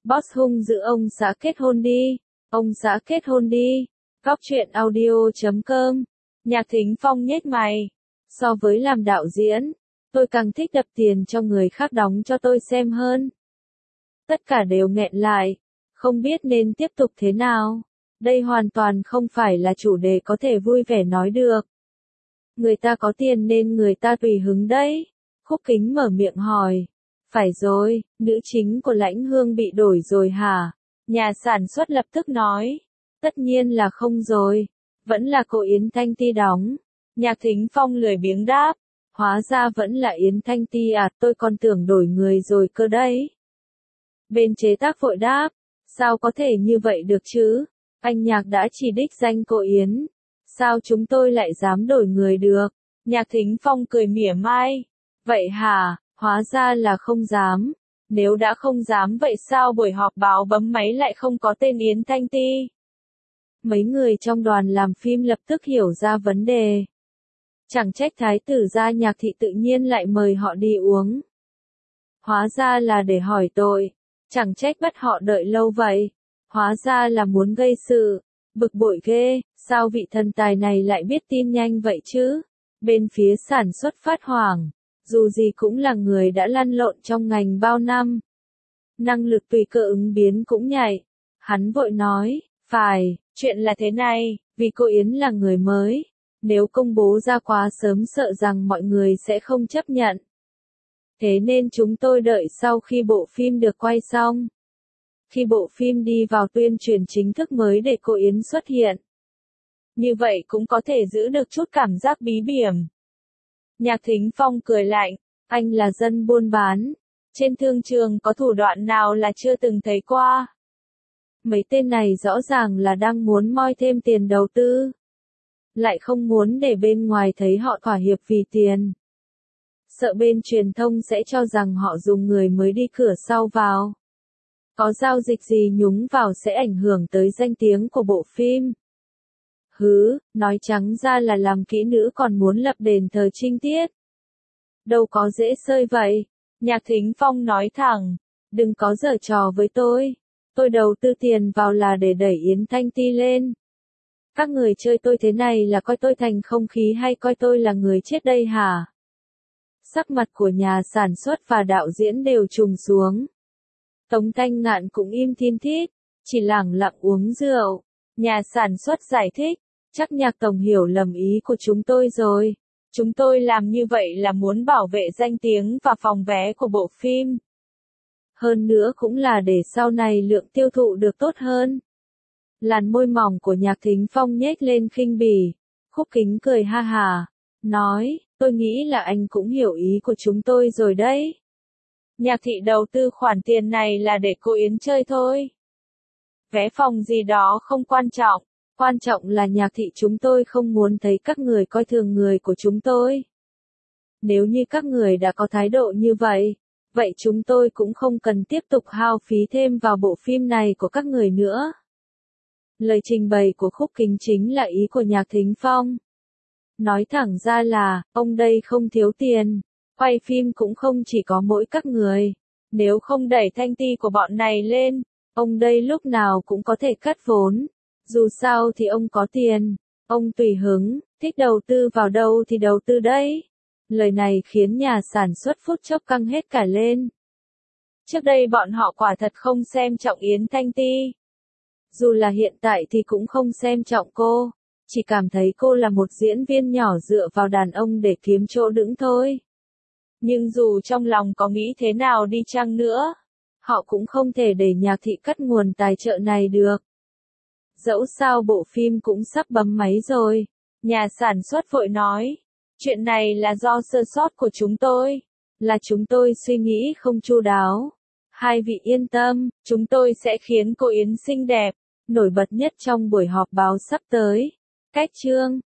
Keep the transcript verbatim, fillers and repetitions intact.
Boss hung dữ ông xã kết hôn đi, ông xã kết hôn đi. Góc truyện audio chấm com. Nhạc Thính Phong nhếch mày. So với làm đạo diễn, tôi càng thích đập tiền cho người khác đóng cho tôi xem hơn. Tất cả đều nghẹn lại, không biết nên tiếp tục thế nào. Đây hoàn toàn không phải là chủ đề có thể vui vẻ nói được. Người ta có tiền nên người ta tùy hứng đấy. Khúc Kính mở miệng hỏi. Phải rồi, nữ chính của Lãnh Hương bị đổi rồi hả? Nhà sản xuất lập tức nói. Tất nhiên là không rồi. Vẫn là cô Yến Thanh Ti đóng. Nhạc Thính Phong lười biếng đáp. Hóa ra vẫn là Yến Thanh Ti à, tôi còn tưởng đổi người rồi cơ đấy. Bên chế tác vội đáp. Sao có thể như vậy được chứ? Anh Nhạc đã chỉ đích danh cô Yến. Sao chúng tôi lại dám đổi người được? Nhạc Thính Phong cười mỉa mai. Vậy hả, hóa ra là không dám. Nếu đã không dám vậy sao buổi họp báo bấm máy lại không có tên Yến Thanh Ti? Mấy người trong đoàn làm phim lập tức hiểu ra vấn đề. Chẳng trách thái tử gia Nhạc thị tự nhiên lại mời họ đi uống. Hóa ra là để hỏi tội. Chẳng trách bắt họ đợi lâu vậy. Hóa ra là muốn gây sự. Bực bội ghê, sao vị thần tài này lại biết tin nhanh vậy chứ? Bên phía sản xuất phát hoảng. Dù gì cũng là người đã lăn lộn trong ngành bao năm. Năng lực tùy cơ ứng biến cũng nhạy. Hắn vội nói, phải, chuyện là thế này, vì cô Yến là người mới. Nếu công bố ra quá sớm sợ rằng mọi người sẽ không chấp nhận. Thế nên chúng tôi đợi sau khi bộ phim được quay xong. Khi bộ phim đi vào tuyên truyền chính thức mới để cô Yến xuất hiện. Như vậy cũng có thể giữ được chút cảm giác bí bểm. Nhạc Thính Phong cười lạnh, anh là dân buôn bán. Trên thương trường có thủ đoạn nào là chưa từng thấy qua. Mấy tên này rõ ràng là đang muốn moi thêm tiền đầu tư. Lại không muốn để bên ngoài thấy họ thỏa hiệp vì tiền. Sợ bên truyền thông sẽ cho rằng họ dùng người mới đi cửa sau vào. Có giao dịch gì nhúng vào sẽ ảnh hưởng tới danh tiếng của bộ phim. Hứ, nói trắng ra là làm kỹ nữ còn muốn lập đền thờ trinh tiết. Đâu có dễ sơi vậy. Nhạc Thính Phong nói thẳng, đừng có giở trò với tôi. Tôi đầu tư tiền vào là để đẩy Yến Thanh Ti lên. Các người chơi tôi thế này là coi tôi thành không khí hay coi tôi là người chết đây hả? Sắc mặt của nhà sản xuất và đạo diễn đều trùng xuống. Tống Thanh Ngạn cũng im thiên thít, chỉ lẳng lặng uống rượu. Nhà sản xuất giải thích, chắc Nhạc tổng hiểu lầm ý của chúng tôi rồi. Chúng tôi làm như vậy là muốn bảo vệ danh tiếng và phòng vé của bộ phim. Hơn nữa cũng là để sau này lượng tiêu thụ được tốt hơn. Làn môi mỏng của Nhạc Thính Phong nhếch lên khinh bỉ. Khúc Kính cười ha hà, nói, tôi nghĩ là anh cũng hiểu ý của chúng tôi rồi đấy. Nhạc thị đầu tư khoản tiền này là để cô Yến chơi thôi. Vé phòng gì đó không quan trọng. Quan trọng là Nhạc thị chúng tôi không muốn thấy các người coi thường người của chúng tôi. Nếu như các người đã có thái độ như vậy, vậy chúng tôi cũng không cần tiếp tục hao phí thêm vào bộ phim này của các người nữa. Lời trình bày của Khúc Kính chính là ý của Nhạc Thính Phong. Nói thẳng ra là, ông đây không thiếu tiền. Quay phim cũng không chỉ có mỗi các người. Nếu không đẩy Thanh Ti của bọn này lên, ông đây lúc nào cũng có thể cắt vốn. Dù sao thì ông có tiền. Ông tùy hứng, thích đầu tư vào đâu thì đầu tư đấy. Lời này khiến nhà sản xuất phút chốc căng hết cả lên. Trước đây bọn họ quả thật không xem trọng Yến Thanh Ti. Dù là hiện tại thì cũng không xem trọng cô. Chỉ cảm thấy cô là một diễn viên nhỏ dựa vào đàn ông để kiếm chỗ đứng thôi. Nhưng dù trong lòng có nghĩ thế nào đi chăng nữa, họ cũng không thể để Nhạc thị cắt nguồn tài trợ này được. Dẫu sao bộ phim cũng sắp bấm máy rồi. Nhà sản xuất vội nói. Chuyện này là do sơ sót của chúng tôi. Là chúng tôi suy nghĩ không chu đáo. Hai vị yên tâm, chúng tôi sẽ khiến cô Yến xinh đẹp, nổi bật nhất trong buổi họp báo sắp tới. Cách chương